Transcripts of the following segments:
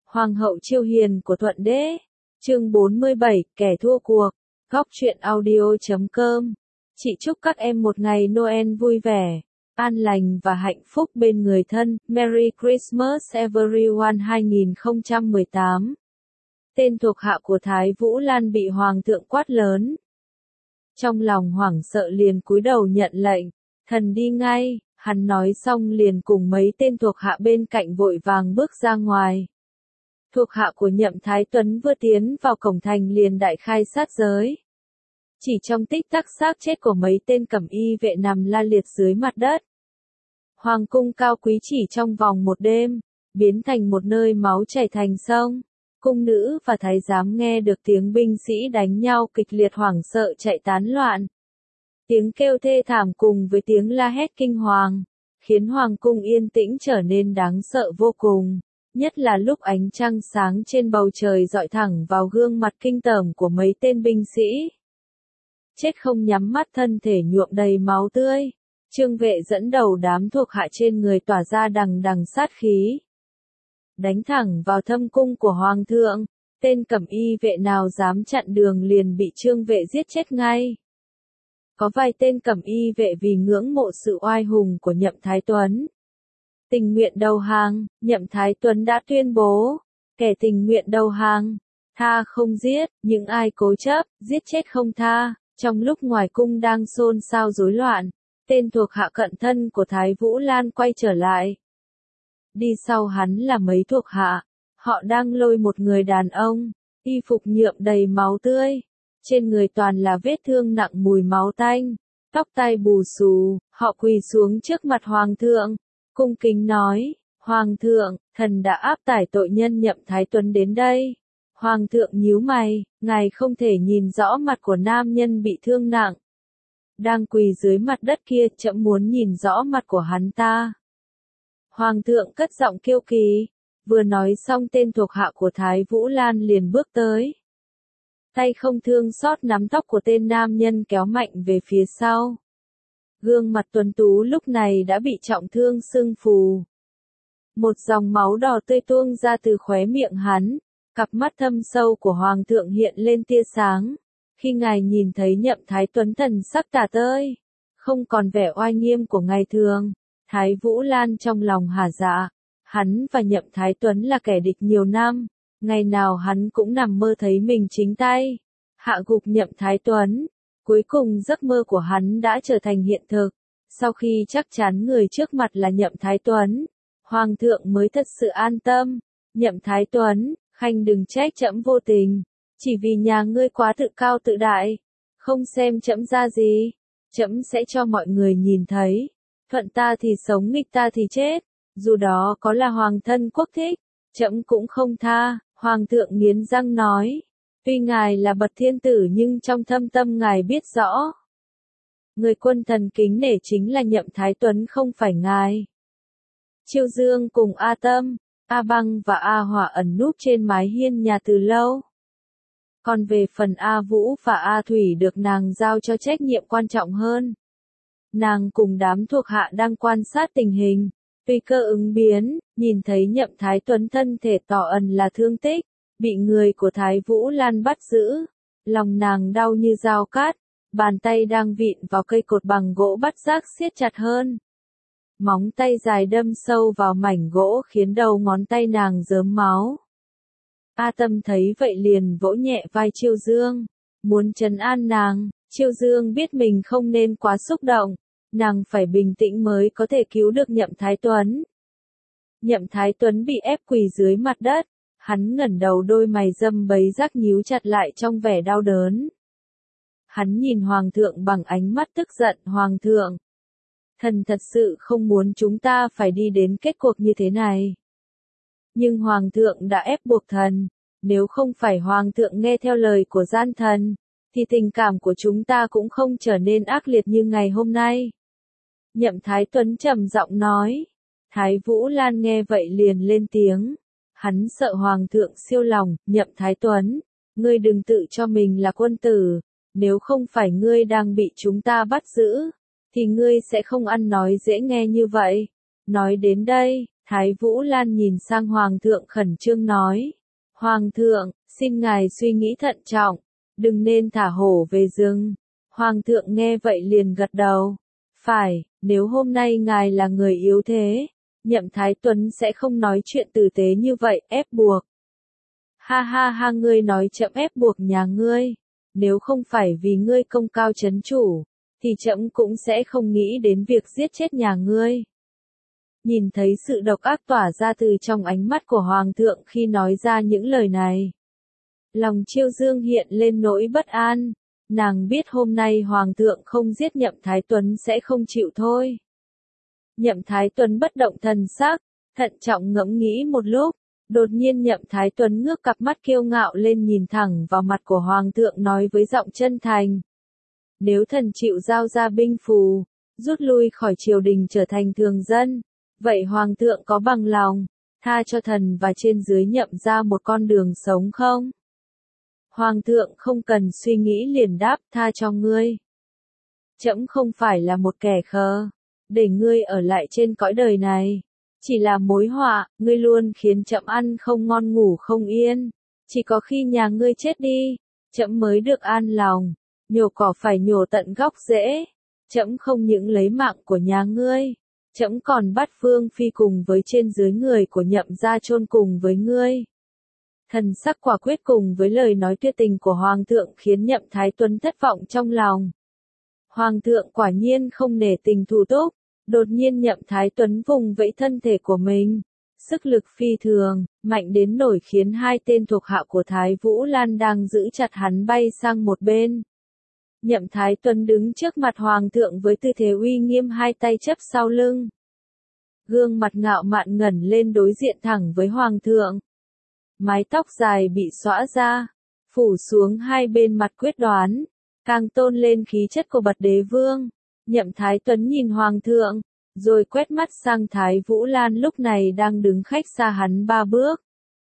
Hoàng hậu Chiêu Hiền của Thuận Đế. Chương 47, kẻ thua cuộc. Góc truyện audio.com. Chị chúc các em một ngày Noel vui vẻ, an lành và hạnh phúc bên người thân. Merry Christmas everyone 2018. Tên thuộc hạ của Thái Vũ Lan bị hoàng thượng quát lớn. Trong lòng hoảng sợ liền cúi đầu nhận lệnh, thần đi ngay. Hắn nói xong liền cùng mấy tên thuộc hạ bên cạnh vội vàng bước ra ngoài. Thuộc hạ của Nhậm Thái Tuấn vừa tiến vào cổng thành liền đại khai sát giới. Chỉ trong tích tắc xác chết của mấy tên cẩm y vệ nằm la liệt dưới mặt đất. Hoàng cung cao quý chỉ trong vòng một đêm, biến thành một nơi máu chảy thành sông. Cung nữ và thái giám nghe được tiếng binh sĩ đánh nhau kịch liệt hoảng sợ chạy tán loạn. Tiếng kêu thê thảm cùng với tiếng la hét kinh hoàng, khiến hoàng cung yên tĩnh trở nên đáng sợ vô cùng, nhất là lúc ánh trăng sáng trên bầu trời dọi thẳng vào gương mặt kinh tởm của mấy tên binh sĩ. Chết không nhắm mắt, thân thể nhuộm đầy máu tươi, Trương Vệ dẫn đầu đám thuộc hạ trên người tỏa ra đằng đằng sát khí. Đánh thẳng vào thâm cung của hoàng thượng, tên cẩm y vệ nào dám chặn đường liền bị Trương Vệ giết chết ngay. Có vài tên cẩm y vệ vì ngưỡng mộ sự oai hùng của Nhậm Thái Tuấn, tình nguyện đầu hàng. Nhậm Thái Tuấn đã tuyên bố, kẻ tình nguyện đầu hàng, tha không giết, những ai cố chấp, giết chết không tha. Trong lúc ngoài cung đang xôn xao rối loạn, tên thuộc hạ cận thân của Thái Vũ Lan quay trở lại. Đi sau hắn là mấy thuộc hạ, họ đang lôi một người đàn ông, y phục nhuộm đầy máu tươi, trên người toàn là vết thương nặng mùi máu tanh, tóc tai bù xù, họ quỳ xuống trước mặt hoàng thượng, cung kính nói, hoàng thượng, thần đã áp tải tội nhân Nhậm Thái Tuấn đến đây. Hoàng thượng nhíu mày, ngài không thể nhìn rõ mặt của nam nhân bị thương nặng đang quỳ dưới mặt đất kia, trẫm muốn nhìn rõ mặt của hắn ta. Hoàng thượng cất giọng kiêu kỳ, vừa nói xong tên thuộc hạ của Thái Vũ Lan liền bước tới. Tay không thương xót nắm tóc của tên nam nhân kéo mạnh về phía sau. Gương mặt tuấn tú lúc này đã bị trọng thương sưng phù. Một dòng máu đỏ tươi tuôn ra từ khóe miệng hắn, cặp mắt thâm sâu của hoàng thượng hiện lên tia sáng. Khi ngài nhìn thấy Nhậm Thái Tuấn thần sắc tả tơi, không còn vẻ oai nghiêm của ngày thường, Thái Vũ Lan trong lòng hả dạ. Hắn và Nhậm Thái Tuấn là kẻ địch nhiều năm, ngày nào hắn cũng nằm mơ thấy mình chính tay hạ gục Nhậm Thái Tuấn. Cuối cùng giấc mơ của hắn đã trở thành hiện thực. Sau khi chắc chắn người trước mặt là Nhậm Thái Tuấn, hoàng thượng mới thật sự an tâm. Nhậm Thái Tuấn, khanh đừng trách trẫm vô tình, chỉ vì nhà ngươi quá tự cao tự đại, không xem trẫm ra gì. Trẫm sẽ cho mọi người nhìn thấy, thuận ta thì sống, nghịch ta thì chết, dù đó có là hoàng thân quốc thích, trẫm cũng không tha. Hoàng thượng nghiến răng nói, tuy ngài là bậc thiên tử nhưng trong thâm tâm ngài biết rõ, người quân thần kính nể chính là Nhậm Thái Tuấn, không phải ngài. Chiêu Dương cùng A Tâm, A Băng và A Hỏa ẩn núp trên mái hiên nhà từ lâu. Còn về phần A Vũ và A Thủy được nàng giao cho trách nhiệm quan trọng hơn. Nàng cùng đám thuộc hạ đang quan sát tình hình, tùy cơ ứng biến, nhìn thấy Nhậm Thái Tuấn thân thể tỏ ẩn là thương tích, bị người của Thái Vũ Lan bắt giữ. Lòng nàng đau như dao cát, bàn tay đang vịn vào cây cột bằng gỗ bắt giác siết chặt hơn. Móng tay dài đâm sâu vào mảnh gỗ khiến đầu ngón tay nàng rớm máu. A Tâm thấy vậy liền vỗ nhẹ vai Chiêu Dương, muốn trấn an nàng. Chiêu Dương biết mình không nên quá xúc động, nàng phải bình tĩnh mới có thể cứu được Nhậm Thái Tuấn. Nhậm Thái Tuấn bị ép quỳ dưới mặt đất, hắn ngẩng đầu, đôi mày râm bấy rác nhíu chặt lại trong vẻ đau đớn. Hắn nhìn hoàng thượng bằng ánh mắt tức giận. Hoàng thượng, thần thật sự không muốn chúng ta phải đi đến kết cuộc như thế này. Nhưng hoàng thượng đã ép buộc thần, nếu không phải hoàng thượng nghe theo lời của gian thần, thì tình cảm của chúng ta cũng không trở nên ác liệt như ngày hôm nay. Nhậm Thái Tuấn trầm giọng nói. Thái Vũ Lan nghe vậy liền lên tiếng. Hắn sợ hoàng thượng siêu lòng. Nhậm Thái Tuấn, ngươi đừng tự cho mình là quân tử, nếu không phải ngươi đang bị chúng ta bắt giữ, thì ngươi sẽ không ăn nói dễ nghe như vậy. Nói đến đây, Thái Vũ Lan nhìn sang Hoàng thượng khẩn trương nói. Hoàng thượng, xin ngài suy nghĩ thận trọng, đừng nên thả hổ về rừng. Hoàng thượng nghe vậy liền gật đầu. Phải, nếu hôm nay ngài là người yếu thế, Nhậm Thái Tuấn sẽ không nói chuyện tử tế như vậy, ép buộc. Ha ha ha, ngươi nói trẫm ép buộc nhà ngươi. Nếu không phải vì ngươi công cao chấn chủ, thì trẫm cũng sẽ không nghĩ đến việc giết chết nhà ngươi. Nhìn thấy sự độc ác tỏa ra từ trong ánh mắt của Hoàng thượng khi nói ra những lời này. Lòng Chiêu Dương hiện lên nỗi bất an. Nàng biết hôm nay Hoàng thượng không giết Nhậm Thái Tuấn sẽ không chịu thôi. Nhậm Thái Tuấn bất động thần sắc, thận trọng ngẫm nghĩ một lúc. Đột nhiên Nhậm Thái Tuấn ngước cặp mắt kiêu ngạo lên nhìn thẳng vào mặt của Hoàng thượng nói với giọng chân thành. Nếu thần chịu giao ra binh phù, rút lui khỏi triều đình trở thành thường dân, vậy Hoàng thượng có bằng lòng, tha cho thần và trên dưới Nhậm ra một con đường sống không? Hoàng thượng không cần suy nghĩ liền đáp, tha cho ngươi. Trẫm không phải là một kẻ khờ, để ngươi ở lại trên cõi đời này. Chỉ là mối họa, ngươi luôn khiến trẫm ăn không ngon ngủ không yên. Chỉ có khi nhà ngươi chết đi, trẫm mới được an lòng. Nhổ cỏ phải nhổ tận gốc rễ. Trẫm không những lấy mạng của nhà ngươi, trẫm còn bắt Phương Phi cùng với trên dưới người của Nhậm gia chôn cùng với ngươi. Thần sắc quả quyết cùng với lời nói tuyệt tình của Hoàng thượng khiến Nhậm Thái Tuấn thất vọng trong lòng. Hoàng thượng quả nhiên không nể tình thủ túc. Đột nhiên Nhậm Thái Tuấn vùng vẫy thân thể của mình. Sức lực phi thường, mạnh đến nổi khiến hai tên thuộc hạ của Thái Vũ Lan đang giữ chặt hắn bay sang một bên. Nhậm Thái Tuấn đứng trước mặt Hoàng thượng với tư thế uy nghiêm, hai tay chấp sau lưng. Gương mặt ngạo mạn ngẩng lên đối diện thẳng với Hoàng thượng. Mái tóc dài bị xõa ra, phủ xuống hai bên mặt quyết đoán, càng tôn lên khí chất của bậc đế vương. Nhậm Thái Tuấn nhìn Hoàng thượng, rồi quét mắt sang Thái Vũ Lan lúc này đang đứng cách xa hắn 3 bước.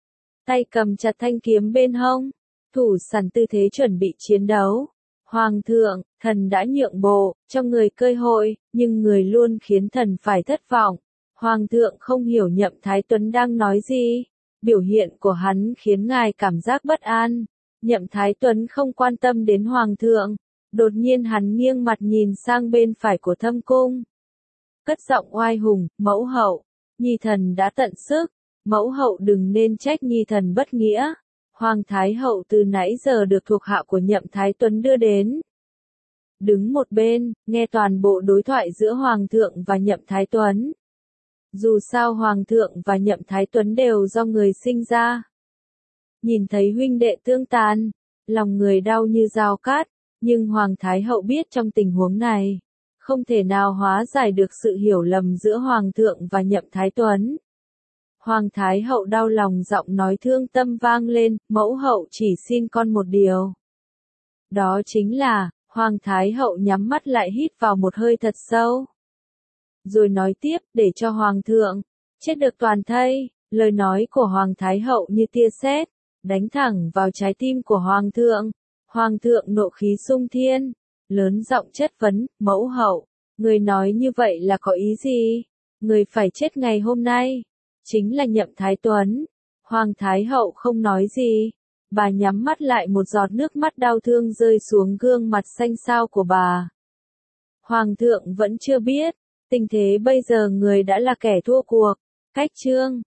Tay cầm chặt thanh kiếm bên hông, thủ sẵn tư thế chuẩn bị chiến đấu. Hoàng thượng, thần đã nhượng bộ, cho người cơ hội, nhưng người luôn khiến thần phải thất vọng. Hoàng thượng không hiểu Nhậm Thái Tuấn đang nói gì. Biểu hiện của hắn khiến ngài cảm giác bất an. Nhậm Thái Tuấn không quan tâm đến Hoàng thượng. Đột nhiên hắn nghiêng mặt nhìn sang bên phải của Thâm Cung. Cất giọng oai hùng, mẫu hậu, nhi thần đã tận sức. Mẫu hậu đừng nên trách nhi thần bất nghĩa. Hoàng Thái hậu từ nãy giờ được thuộc hạ của Nhậm Thái Tuấn đưa đến. Đứng một bên, nghe toàn bộ đối thoại giữa Hoàng thượng và Nhậm Thái Tuấn. Dù sao Hoàng thượng và Nhậm Thái Tuấn đều do người sinh ra. Nhìn thấy huynh đệ tương tàn, lòng người đau như dao cát, nhưng Hoàng Thái hậu biết trong tình huống này, không thể nào hóa giải được sự hiểu lầm giữa Hoàng thượng và Nhậm Thái Tuấn. Hoàng Thái hậu đau lòng, giọng nói thương tâm vang lên, mẫu hậu chỉ xin con một điều. Đó chính là, Hoàng Thái hậu nhắm mắt lại hít vào một hơi thật sâu. Rồi nói tiếp, để cho Hoàng thượng chết được toàn thây. Lời nói của Hoàng Thái hậu như tia sét, đánh thẳng vào trái tim của Hoàng thượng. Hoàng thượng nộ khí sung thiên, lớn giọng chất vấn, mẫu hậu, người nói như vậy là có ý gì? Người phải chết ngày hôm nay, chính là Nhậm Thái Tuấn. Hoàng Thái hậu không nói gì, bà nhắm mắt lại, một giọt nước mắt đau thương rơi xuống gương mặt xanh xao của bà. Hoàng thượng vẫn chưa biết, tình thế bây giờ người đã là kẻ thua cuộc. Cách chương